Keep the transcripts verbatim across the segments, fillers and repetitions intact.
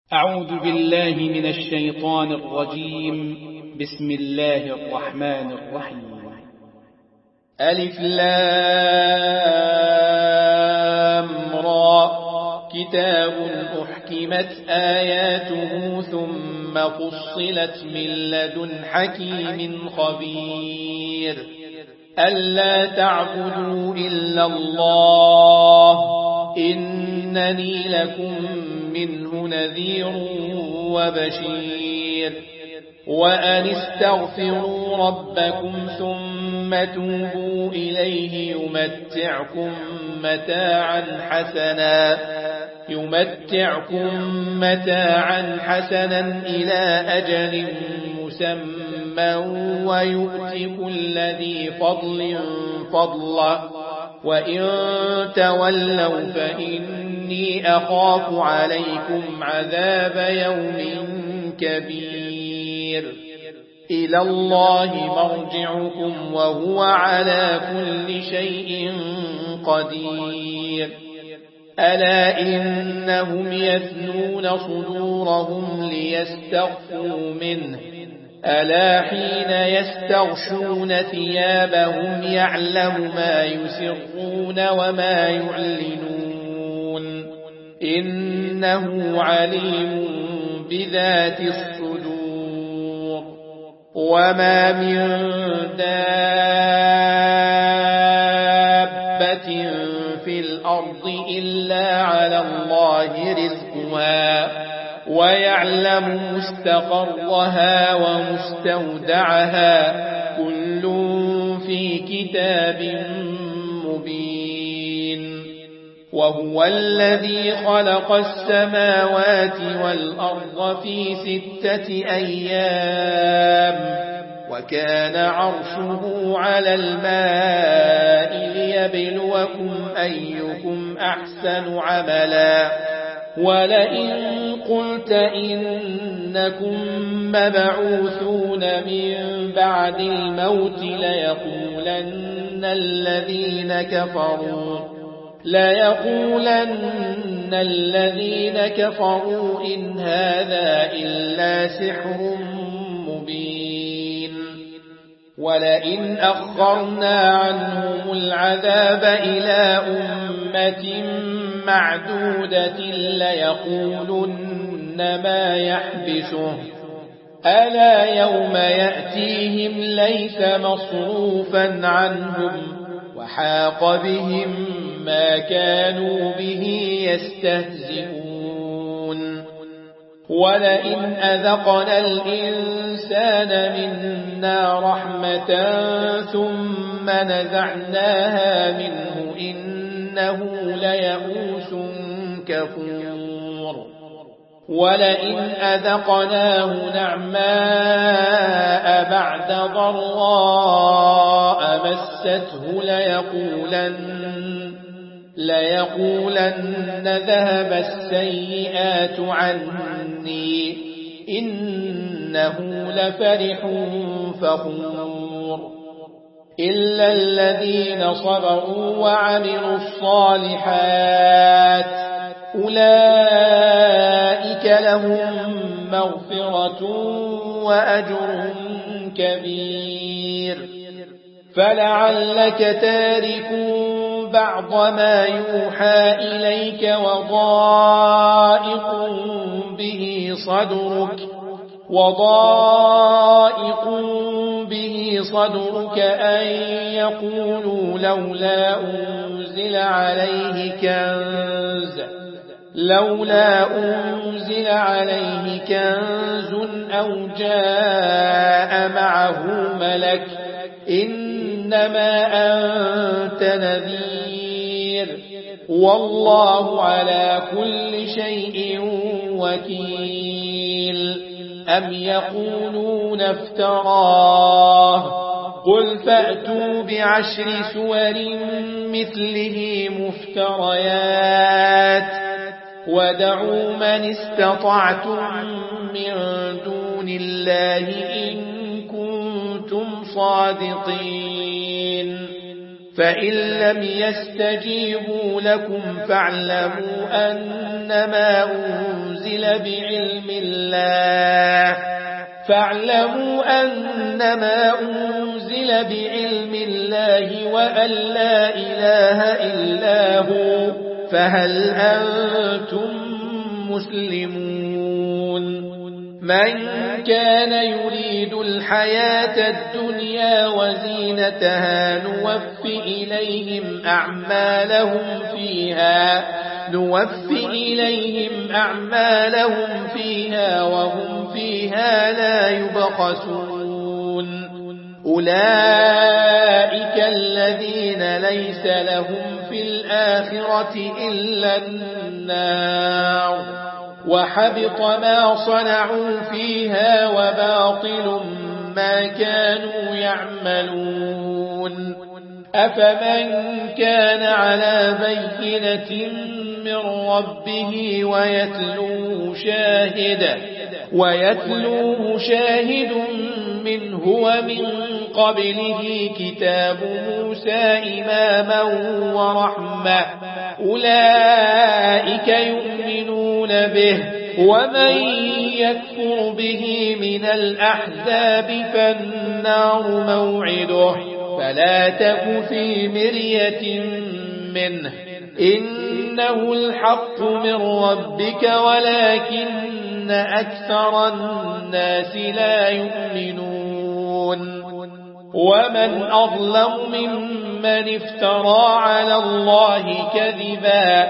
أعوذ بالله من الشيطان الرجيم. بسم الله الرحمن الرحيم. ألف لام را كتاب أحكمت آياته ثم فصلت من لدن حكيم خبير ألا تعبدوا إلا الله إنني لكم منه نذير وبشير وأن استغفروا ربكم ثم توبوا إليه يمتعكم متاعا حسنا يمتعكم متاعا حسنا إلى أجل مسمى ويؤتي كل ذي فضل فضلا وإن تولوا فإني أخاف عليكم عذاب يوم كبير إلى الله مرجعكم وهو على كل شيء قدير ألا إنهم يثنون صدورهم ليستغفوا منه ألا حين يستغشون ثيابهم يعلم ما يسرون وما يعلنون إنه عليم بذات الصدور وما من دابة في الأرض إلا على الله رزقها ويعلم مستقرها ومستودعها كل في كتاب مبين وهو الذي خلق السماوات والأرض في ستة أيام وكان عرشه على الماء ليبلوكم أيكم أحسن عملا ولئن قلت إنكم مبعوثون من بعد الموت ليقولن الذين كفروا ليقولن الذين كفروا إن هذا إلا سحر مبين ولئن أخرنا عنهم العذاب إلى أمة معدودة ليقولن ما يحبسه ألا يوم يأتيهم ليس مصروفا عنهم وحاق بهم ما كانوا به يستهزئون ولئن أذقنا الإنسان منا رحمة ثم نزعناها منه إنه ليئوس كفور ولئن أذقناه نعماء بعد ضراء مسته ليقولن ليقولن ذهب السيئات عني إنه لفرح فخور إلا الذين صبروا وعملوا الصالحات أولئك لهم مغفرة وأجر كبير فلعلك تارك بعض ما يوحى إليك وضائق به صدرك وضائق به صدرك أن يقولوا لولا أنزل عليه كنز لولا أنزل عليه كنز أو جاء معه ملك إنما أنت نذير والله على كل شيء وكيل أم يقولون افتراه قل فأتوا بعشر سور مثله مفتريات ودعوا من استطعتم من دون الله إن كنتم صادقين فإن لم يستجيبوا لكم فاعلموا أنما أنزل بعلم الله فاعلموا أنما أنزل بعلم الله وأن لا إله إلا هو فهل أنتم مسلمون من كان يريد الحياة الدنيا وزينتها نوف إليهم أعمالهم فيها نوف إليهم أعمالهم فيها وهم فيها لا يبخسون أولئك الذين ليس لهم في الآخرة إلا النار وحبط ما صنعوا فيها وباطل ما كانوا يعملون أفمن كان على بينة من ربه ويتلوه شاهد ويتلوه شاهد منه ومن قبله كتاب موسى إماما ورحمة أولئك يؤمنون به ومن يكفر به من الأحزاب فالنار موعده فلا تك في مرية منه إنه الحق من ربك ولكن أكثر الناس لا يؤمنون ومن أظلم ممن افترى على الله كذبا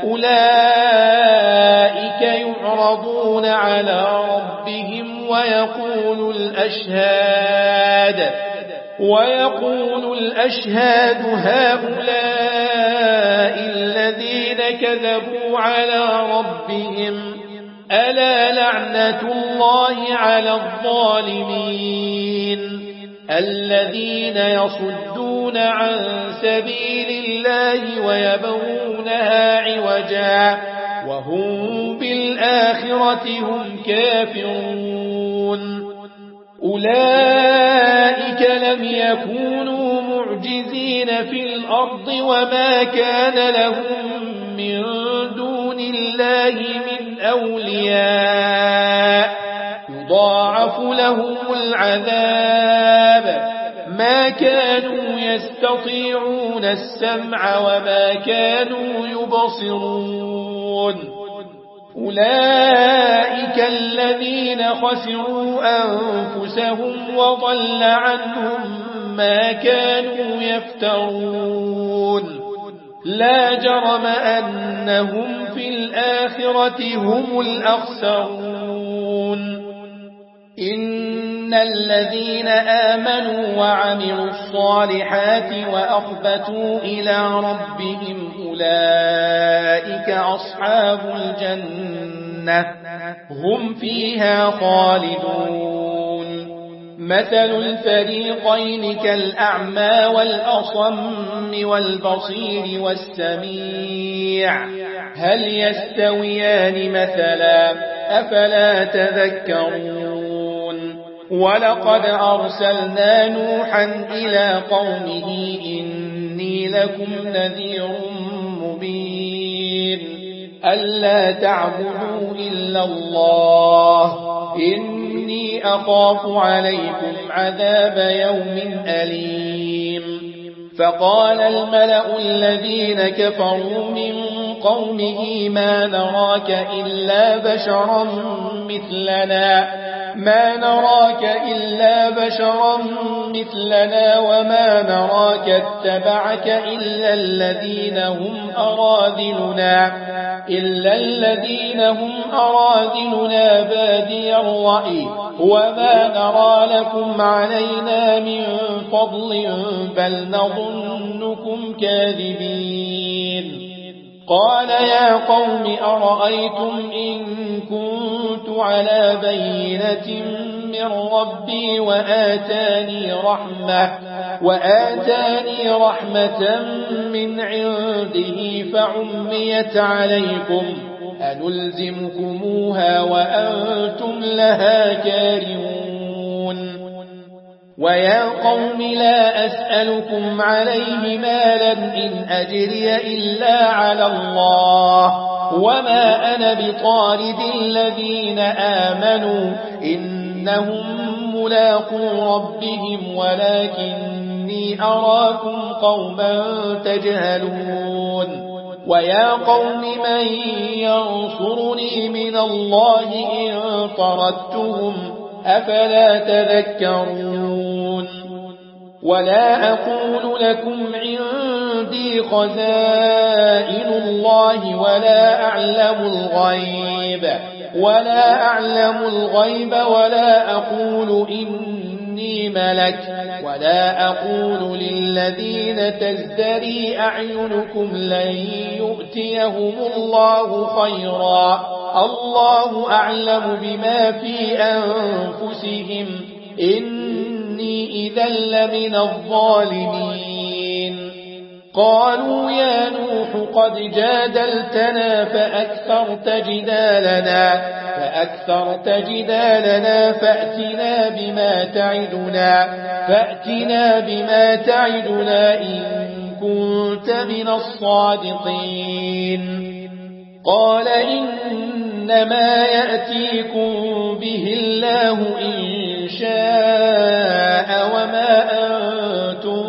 أولئك يعرضون على ربهم ويقول الأشهاد ويقول الأشهاد هؤلاء الذين كذبوا على ربهم ألا لعنة الله على الظالمين الذين يصدون عن سبيل الله ويبغونها عوجا وهم بالآخرة هم كافرون أولئك لم يكونوا معجزين في الأرض وما كان لهم من دون الله من أولياء يضاعف لهم العذاب ما كانوا يستطيعون السمع وما كانوا يبصرون أولئك الذين خسروا أنفسهم وضل عنهم ما كانوا يفترون لا جرم أنهم في الآخرة هم الأخسرون إن الذين آمنوا وعملوا الصالحات وأخبتوا إلى ربهم أولئك أصحاب الجنة هم فيها خالدون مثل الفريقين كالأعمى والأصم والبصير والسميع هل يستويان مثلا أفلا تذكرون ولقد أرسلنا نوحا إلى قومه إني لكم نذير مبين ألا تعبدوا إلا الله إني أخاف عليكم عذاب يوم أليم فقال الملأ الذين كفروا من قومه ما نراك إلا بشرا مثلنا ما نراك إلا بشرا مثلنا وما نراك اتبعك إلا الذين هم أراذلنا إلا الذين هم أراذلنا بادي الرأي وما نرى لكم علينا من فضل بل نظنكم كاذبين قال يا قوم أرأيتم إن كنت على بينة من ربي وآتاني رحمة وآتاني رحمة من عنده فعميت عليكم أنلزمكموها وأنتم لها كارهون ويا قوم لا أسألكم عليه مالا إن أجري إلا على الله وما أنا بطارد الذين آمنوا إنهم ملاقو ربهم ولكني أراكم قوما تجهلون ويا قوم من ينصرني من الله إن طردتهم أفلا تذكرون ولا أقول لكم عندي خزائن الله ولا أعلم الغيب ولا أعلم الغيب ولا أقول إني ملك ولا أقول للذين تزدري أعينكم لن يؤتيهم الله خيرا الله أعلم بما في أنفسهم إني إذا لمن الظالمين قالوا يا نوح قد جادلتنا فأكثرت جدالنا فأكثرت جدالنا فأتنا بما تعدنا فأتنا بما تعدنا إن كنت من الصادقين قال إنما يأتيكم به الله إن شاء وما أنتم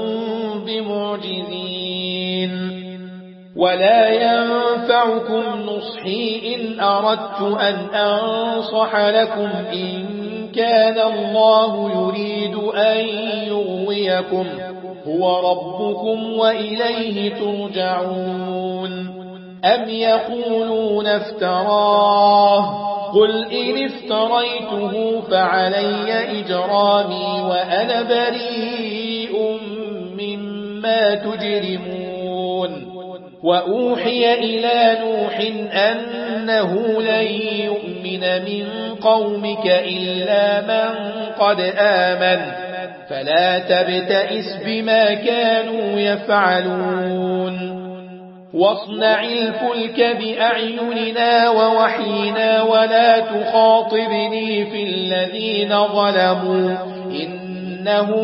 بمعجزين ولا ينفعكم نصحي إن أردت أن أنصح لكم إن كان الله يريد أن يغويكم هو ربكم وإليه ترجعون أم يقولون افتراه قل إن افتريته فعلي إجرامي وأنا بريء مما تجرمون وأوحي إلى نوح أنه لن يؤمن من قومك إلا من قد آمن فلا تبتئس بما كانوا يفعلون واصنع الفلك بأعيننا ووحينا ولا تخاطبني في الذين ظلموا إنهم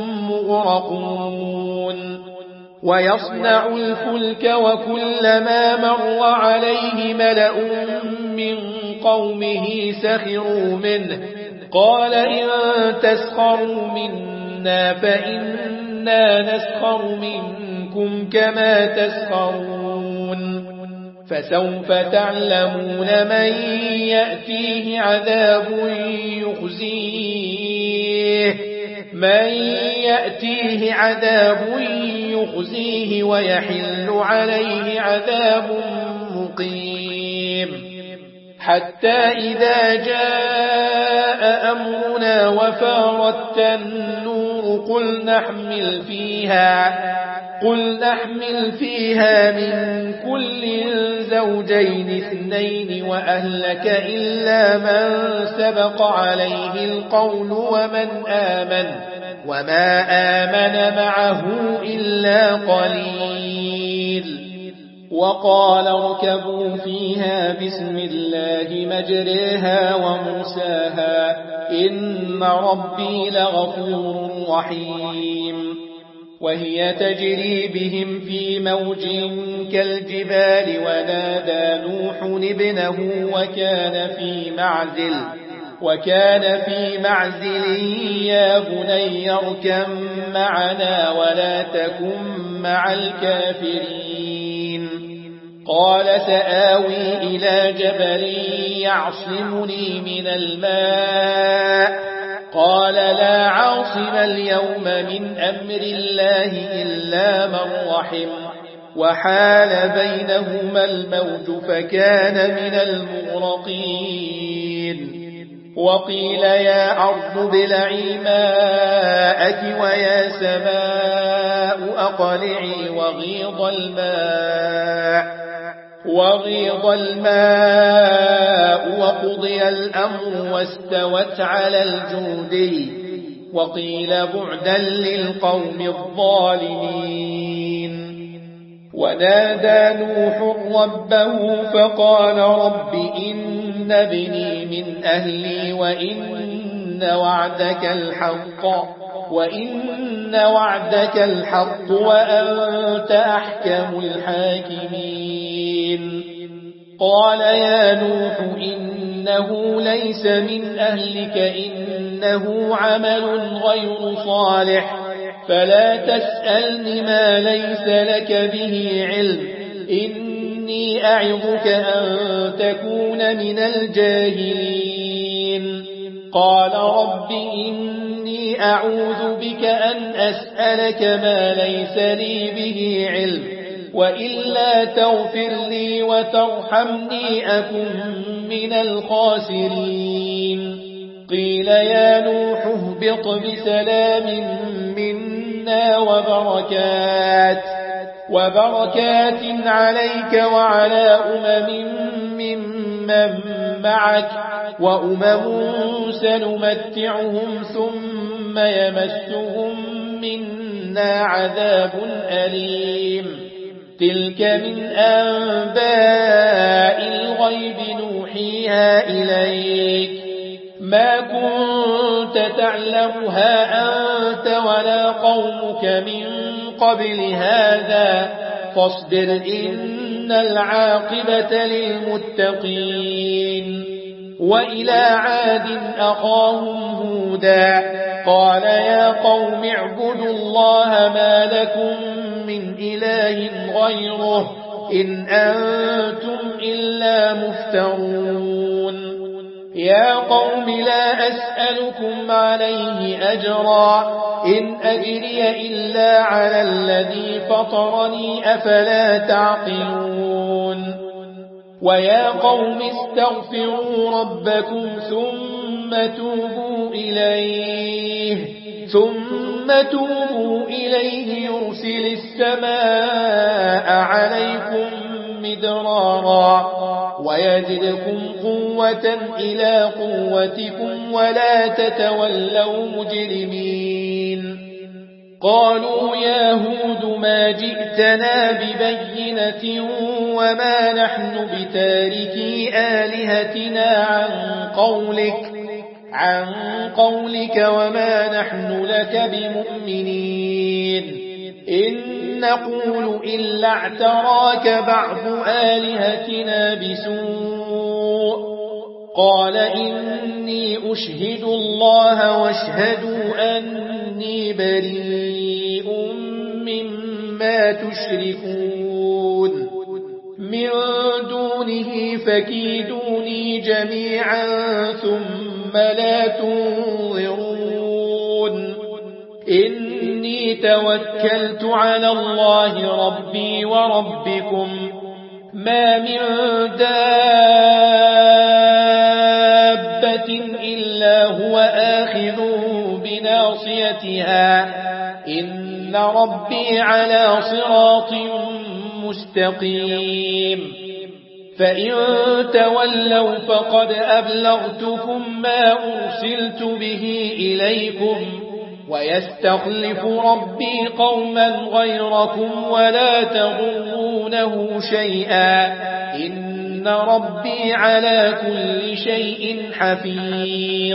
مغرقون ويصنع الفلك وكلما مر عليه ملأ من قومه سخروا منه قال إن تسخروا منا فإنا نسخر منكم كما تسخرون فسوف تعلمون من يأتيه عذاب يخزيه من يأتيه عذاب يخزيه ويحل عليه عذاب مقيم حتى إذا جاء أمرنا وفارت النور قل نحمل فيها قل نحمل فيها من كل زوجين اثنين وأهلك إلا من سبق عليه القول ومن آمن وما آمن معه إلا قليل وقال اركبوا فيها بسم الله مجريها ومرساها إن ربي لغفور رحيم وهي تجري بهم في موج كالجبال ونادى نوح ابنه وكان في معزل وكان في معزل يا بني اركب معنا ولا تكن مع الكافرين قال سآوي إلى جبل يعصمني من الماء قال لا عاصم اليوم من أمر الله إلا من رحم وحال بينهما الموج فكان من المغرقين وقيل يا أرض ابلعي ماءك ويا سماء أقلعي وغيض الماء وغيض الماء وقضي الأمر واستوت على الجودي وقيل بعدا للقوم الظالمين ونادى نوح ربه فقال رب إن ابني من أهلي وإن وعدك الحق وإن وعدك الحق وأنت أحكم الحاكمين قال يا نوح إنه ليس من أهلك إنه عمل غير صالح فلا تسألني ما ليس لك به علم إني أعظك أن تكون من الجاهلين قال رب إني أعوذ بك أن أسألك ما ليس لي به علم وإلا تغفر لي وترحمني أكن من الخاسرين قيل يا نوح اهبط بسلام منا وبركات وبركات عليك وعلى أمم ممن معك وأمم سنمتعهم ثم يمسهم منا عذاب أليم تلك من أنباء الغيب نوحيها إليك ما كنت تعلمها أنت ولا قومك من قبل هذا فاصبر إن العاقبة للمتقين وإلى عاد أخاهم هودا قال يا قوم اعبدوا الله ما لكم من إله غيره إن أنتم إلا مفترون يا قوم لا أسألكم عليه أجرا إن أجري إلا على الذي فطرني أفلا تعقلون ويا قوم استغفروا ربكم ثم توبوا إليه ثم توبوا إليه يرسل السماء عليكم مدرارا ويزدكم قوة إلى قوتكم ولا تتولوا مجرمين قالوا يا هود ما جئتنا ببينة وما نحن بتاركي آلهتنا عن قولك عن قولك وما نحن لك بمؤمنين إن نقول إلا اعتراك بعض آلهتنا بسوء قال إني أشهد الله واشهدوا أني بريء مما تشركون من دونه فكيدوني جميعا ثم لا تنظرون إني توكلت على الله ربي وربكم ما من دابة إلا هو آخذ بناصيتها إن ربي على صراط مستقيم فإن تولوا فقد أبلغتكم ما أرسلت به إليكم ويستخلف ربي قوما غيركم ولا تضرونه شيئا إن ربي على كل شيء حفيظ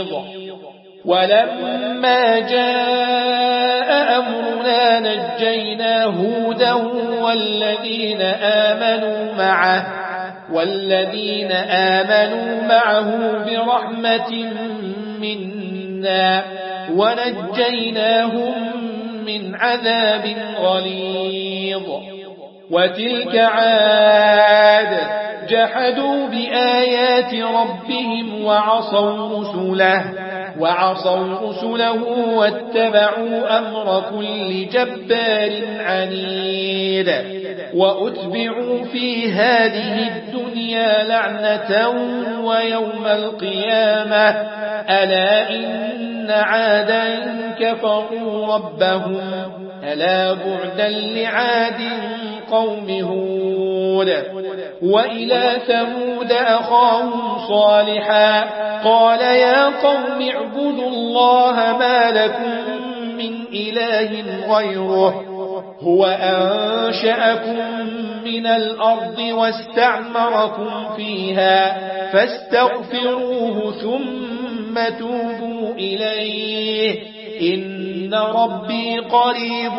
ولما جاء أمرنا نجينا هودا والذين آمنوا معه والذين آمنوا معه برحمة منا ونجيناهم من عذاب غليظ وتلك عاد جحدوا بآيات ربهم وعصوا رسله وعصوا رسله واتبعوا أمر كل جبار عنيد وأتبعوا في هذه الدنيا لعنة ويوم القيامة ألا إن عادا كفروا ربهم ألا بعدا لعاد قوم هود وإلى ثمود أخاهم صالحا قال يا قوم اعبدوا الله ما لكم من إله غيره هو أنشأكم من الأرض واستعمركم فيها فاستغفروه ثم توبوا إليه إن ربي قريب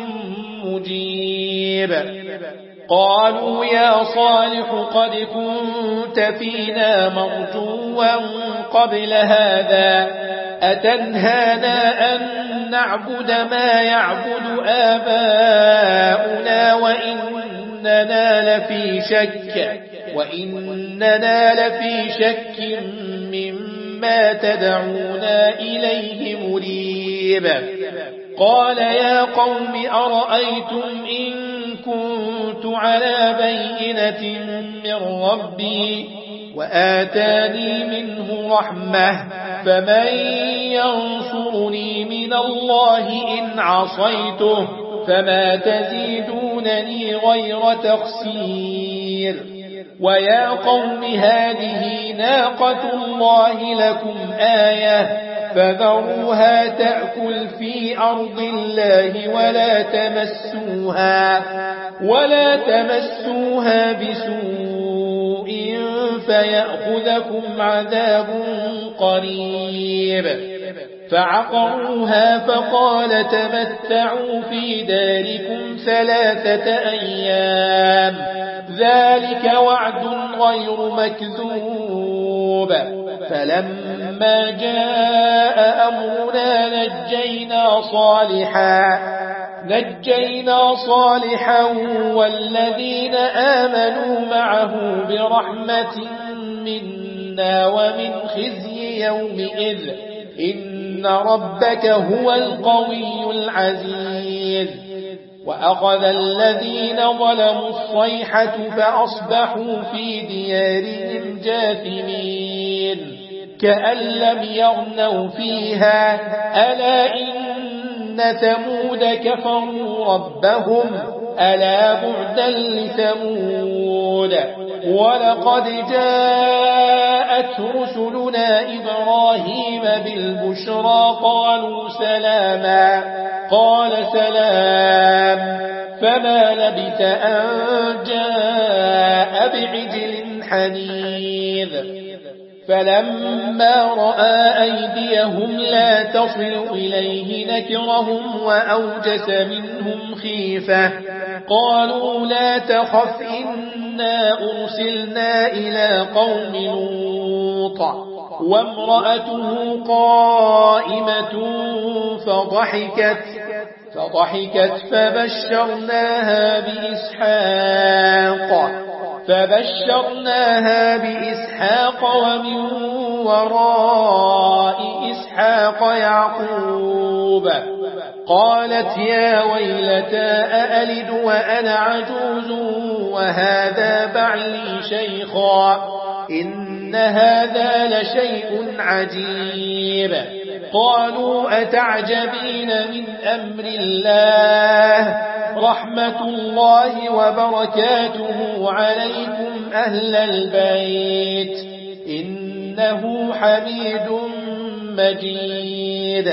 مجيب. قالوا يا صالح قد كنت فينا مرجوا قبل هذا أتنهانا أن نعبد ما يعبد آباؤنا وإننا لفي شك وإننا لفي شك مما تدعونا إليه مريب. قال يا قوم أرأيتم إن كنت على بينة من ربي وآتاني منه رحمة فمن ينصرني من الله إن عصيته فما تزيدونني غير تخسير. ويا قوم هذه ناقة الله لكم آية فذروها تأكل في أرض الله ولا تمسوها ولا تمسوها بسوء فيأخذكم عذاب قريب. فعقروها فقال تمتعوا في داركم ثلاثة أيام ذلك وعد غير مكذوب. فلما جاء أمرنا نجينا صالحا نجينا صالحا والذين آمنوا معه برحمة منا ومن خزي يومئذ إن ربك هو القوي العزيز. وأخذ الذين ظلموا الصيحة فأصبحوا في ديارهم جاثمين كأن لم يغنوا فيها ألا إن ثمود كفروا ربهم ألا بعدا لثمود. ولقد جاءت رسلنا إبراهيم بالبشرى قالوا سلاما قال سلام فما لبث أن جاء بعجل حنيذ. فلما رأى أيديهم لا تصل إليه نكرهم وأوجس منهم خيفة قالوا لا تخف إنا أرسلنا إلى قوم لوط وامرأته قائمة فضحكت فضحكت فبشرناها بإسحاق فبشرناها بإسحاق ومن وراء إسحاق يعقوب. قالت يا ويلتى أألد وأنا عجوز وهذا بعلي شيخا إن هذا لشيء عجيب. قالوا أتعجبين من أمر الله رحمة الله وبركاته عليكم أهل البيت إنه حميد مجيد.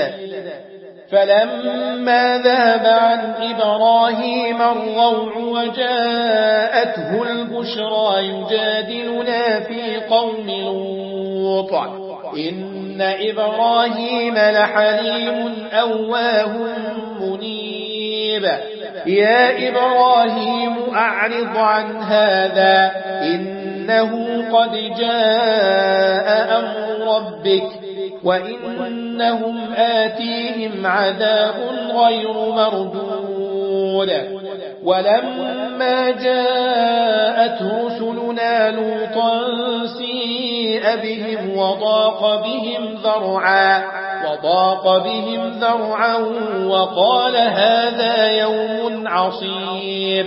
فلما ذهب عن إبراهيم الروع وجاءته البشرى يجادلنا في قوم لوط إن إبراهيم لحليم أواه منيب. يا إبراهيم أعرض عن هذا إنه قد جاء أمر ربك وإنهم آتيهم عذاب غير مردود. ولما جاءت رسلنا لوطا سيء بهم وضاق بهم ذرعا وضاق بهم ذرعا وقال هذا يوم عصيب.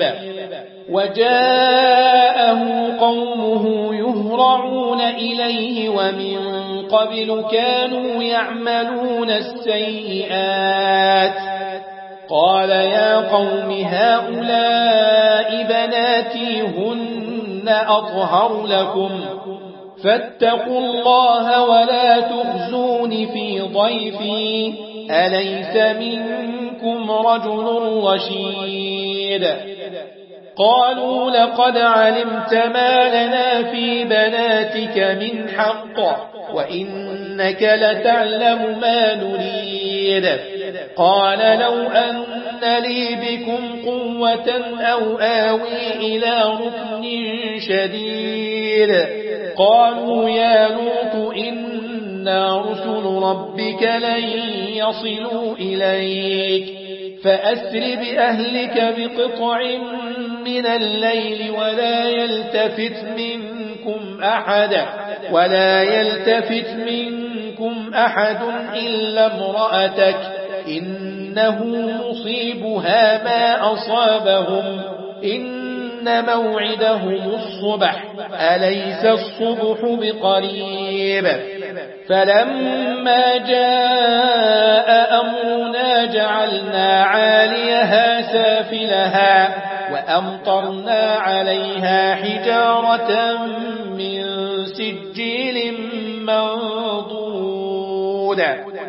وجاءه قومه يهرعون إليه ومن قبل كانوا يعملون السيئات. قال يا قوم هؤلاء بناتي هن أطهر لكم فاتقوا الله ولا تخزون في ضيفي أليس منكم رجل رشيد. قالوا لقد علمت ما لنا في بناتك من حق وإنك لتعلم ما نريد قال لو أن لي بكم قوة أو آوي إلى ركن شديد قالوا يا لوط إنا رسل ربك لن يصلوا إليك فأسر بأهلك بقطع من الليل ولا يلتفت منكم أحد ولا يلتفت منكم أحد إلا امرأتك إنه مصيبها ما أصابهم إن موعدهم الصبح أليس الصبح بقريب فلما جاء أمرنا جعلنا عاليها سافلها وأمطرنا عليها حجارة من سجيل منضود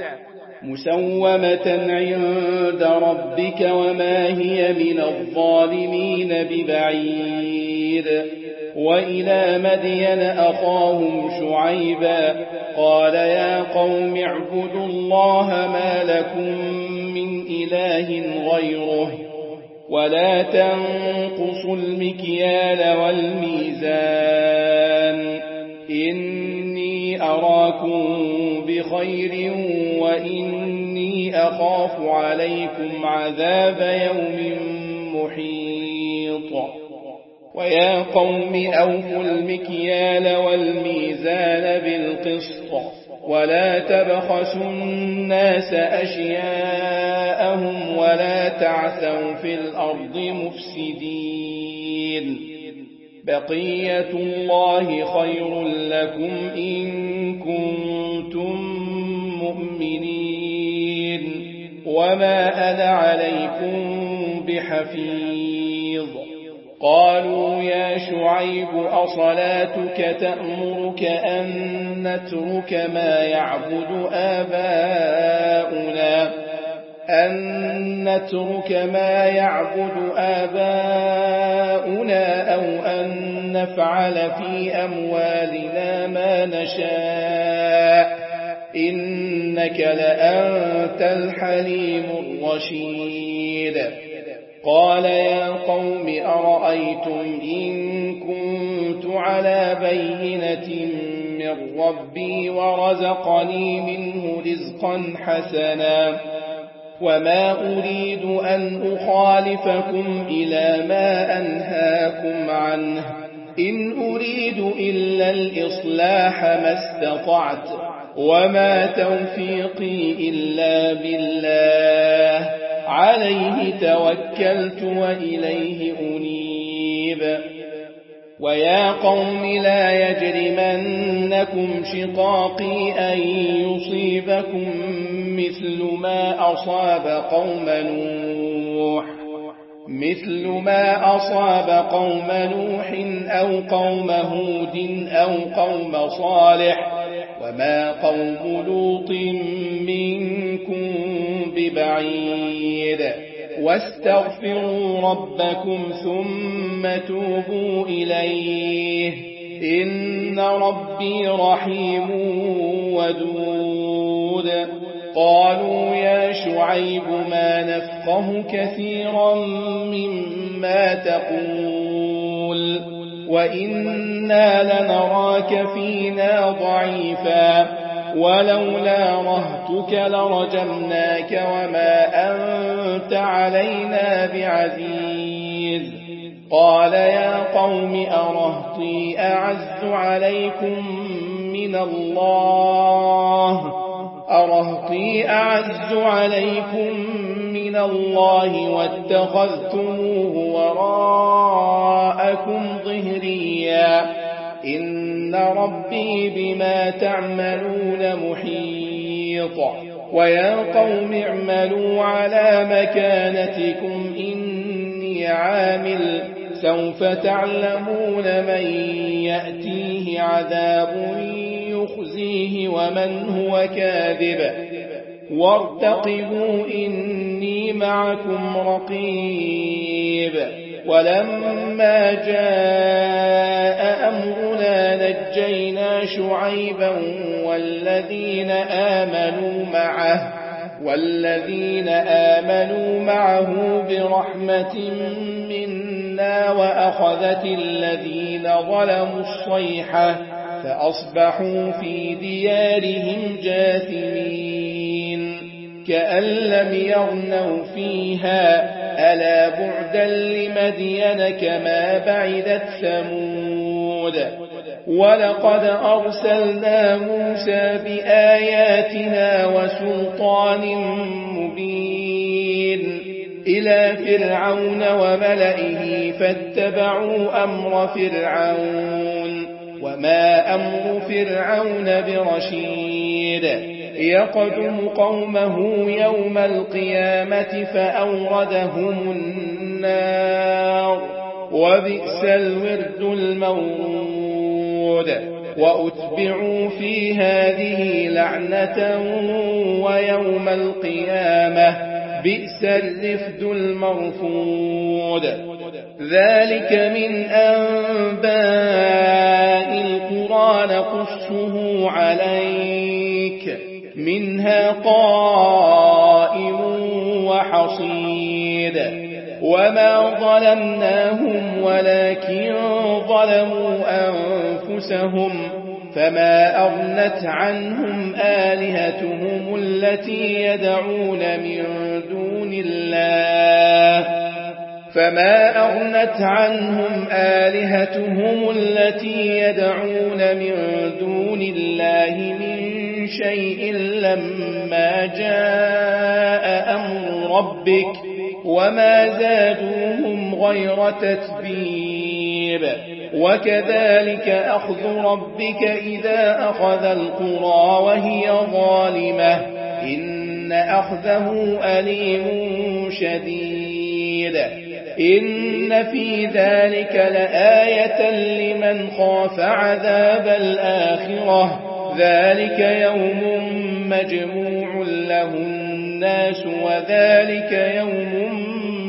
مسومة عند ربك وما هي من الظالمين ببعيد وإلى مدين أخاهم شعيبا قال يا قوم اعبدوا الله ما لكم من إله غيره ولا تنقصوا المكيال والميزان إني أراكم بخير وإني أخاف عليكم عذاب يوم محيط ويا قوم أوفوا المكيال والميزان بالقسط ولا تبخسوا الناس أشياءهم ولا تعثوا في الأرض مفسدين بقية الله خير لكم إن كنتم مؤمنين وما أنا عليكم بحفيظ قالوا يا شعيب أصلاتك تأمرك أن نترك ما يعبد آباؤنا أن نترك ما يعبد آباؤنا أو أن نفعل في أموالنا ما نشاء إنك لأنت الحليم الرشيد قال يا قوم أرأيتم إن كنت على بينة من ربي ورزقني منه رزقا حسنا وما أريد أن أخالفكم إلى ما أنهاكم عنه إن أريد إلا الإصلاح ما استطعت وما توفيقي إلا بالله عليه توكلت وإليه أنيب ويا قوم لا يجرمنكم شقاقي أن يصيبكم مثل ما أصاب قوم نوح مثل ما أصاب قوم نوح أو قوم هود أو قوم صالح وما قوم لوط منكم ببعيد واستغفروا ربكم ثم توبوا إليه إن ربي رحيم ودود قالوا يا شعيب ما نفقه كثيرا مما تقول وإنا لنراك فينا ضعيفا ولولا رهتك لرجمناك وما أنت علينا بعزيز قال يا قوم أرهطي أعز عليكم من الله أرهطي أعز عليكم من الله واتخذتموه وراءكم ظهريا إن ربي بما تعملون محيط ويا قوم اعملوا على مكانتكم إني عامل سوف تعلمون من يأتيه عذاب يخزيه ومن هو كاذب وارتقبوا إني معكم رقيب ولما جاء أمرنا نجينا شعيبا والذين آمنوا معه والذين آمنوا معه برحمة منا وأخذت الذين ظلموا الصيحة فأصبحوا في ديارهم جاثمين كأن لم يغنوا فيها ألا بعدا لمدين كما بعدت ثمود ولقد أرسلنا موسى بآياتنا وسلطان مبين إلى فرعون وملئه فاتبعوا أمر فرعون وما أمر فرعون برشيد يقدم قومه يوم القيامة فأوردهم النار وبئس الورد المورود وأتبعوا في هذه لعنة ويوم القيامة بئس الرفد المرفود ذلك من أنباء القرى نقصه عليك منها قائم وحصيد وما ظلمناهم ولكن ظلموا أنفسهم فما أغنت عنهم آلهتهم التي يدعون من دون الله فما أغنت عنهم آلهتهم التي يدعون من دون الله من شيء لما جاء أمر ربك وما زادوهم غير تتبيب وكذلك أخذ ربك إذا أخذ القرى وهي ظالمة إن أخذه أليم شديد إن في ذلك لآية لمن خاف عذاب الآخرة ذلك يوم مجموع له الناس وذلك يوم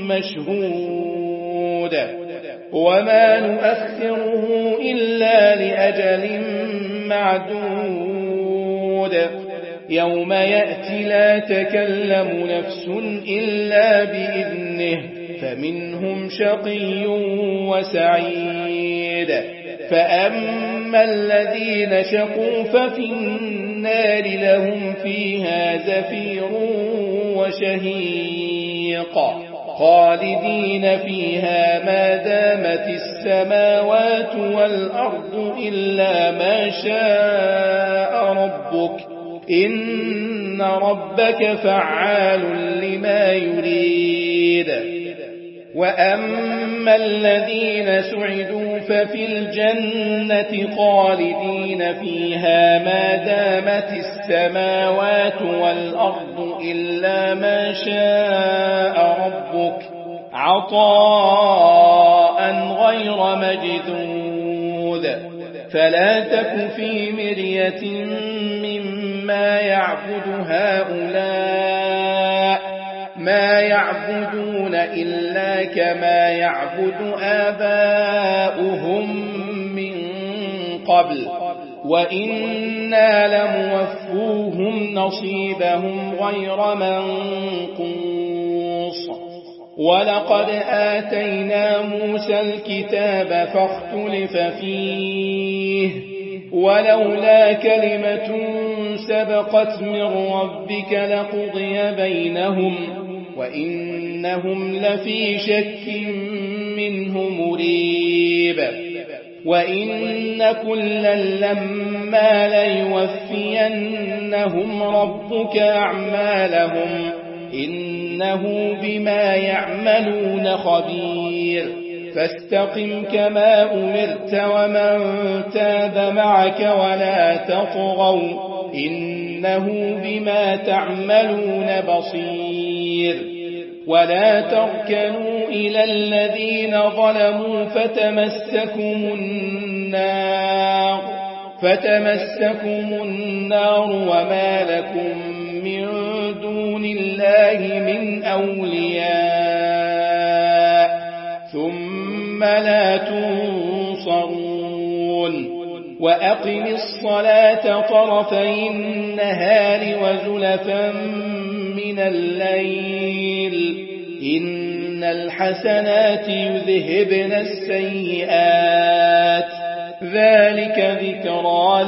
مشهود وما نؤخره إلا لأجل معدود يوم يأتي لا تكلم نفس إلا بإذنه فمنهم شقي وسعيد فأما الذين شقوا ففي النار لهم فيها زفير وشهيق خالدين فيها ما دامت السماوات والأرض إلا ما شاء ربك إن ربك فعال لما يريد وأما الذين سعدوا ففي الجنة خالدين فيها ما دامت السماوات والأرض إلا ما شاء ربك عطاء غير مجذوذ فلا تك في مرية مما يعبد هؤلاء ما يعبدون إلا كما يعبد آباؤهم من قبل وإنا لموفوهم نصيبهم غير منقوص ولقد آتينا موسى الكتاب فاختلف فيه ولولا كلمة سبقت من ربك لقضي بينهم وإنهم لفي شك منه مريب وإن كلا لما ليوفينهم ربك أعمالهم إنه بما يعملون خبير فاستقم كما أمرت ومن تاب معك ولا تطغوا إنه بما تعملون بصير ولا تركنوا إلى الذين ظلموا فتمسكم النار فتمسكم النار وما لكم من دون الله من أولياء ثم لا تنصرون وأقم الصلاة طرفي النهار وزلفا من من الليل إن الحسنات يذهبن السيئات ذلك ذكرى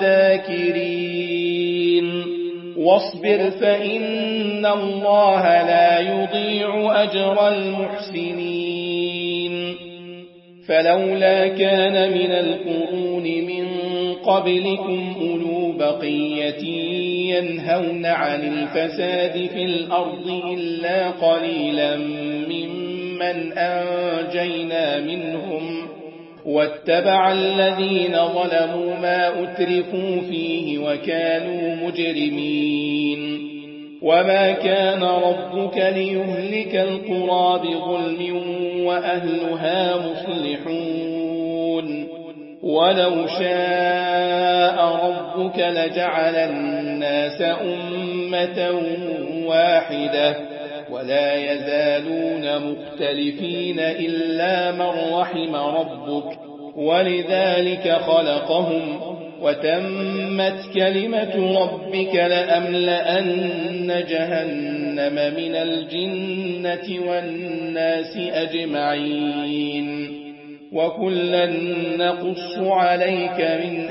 للذاكرين واصبر فإن الله لا يضيع أجر المحسنين فلولا كان من القرون من قبلكم أولو بقية ينهون عن الفساد في الأرض إلا قليلا ممن أنجينا منهم واتبع الذين ظلموا ما أترفوا فيه وكانوا مجرمين وما كان ربك ليهلك القرى بظلم وأهلها مصلحون ولو شاء ربك لجعل الناس أمة واحدة ولا يزالون مختلفين إلا من رحم ربك ولذلك خلقهم وتمت كلمة ربك لأملأن جهنم من الجنة والناس أجمعين وكلا نقص عليك من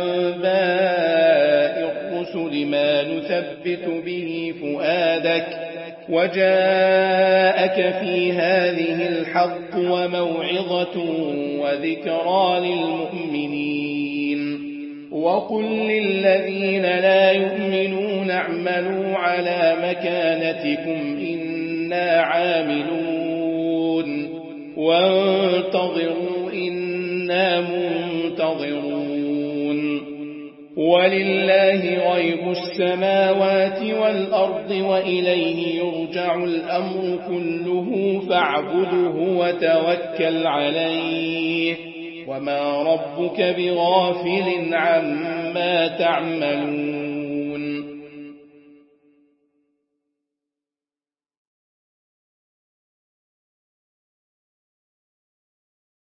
أنباء الرسل ما نثبت به فؤادك وجاءك في هذه الحق وموعظة وذكرى للمؤمنين وقل للذين لا يؤمنون اعملوا على مكانتكم إنا عاملون وانتظروا إنا منتظرون ولله غيب السماوات والأرض وإليه يرجع الأمر كله فاعبده وتوكل عليه وما ربك بغافل عما تعملون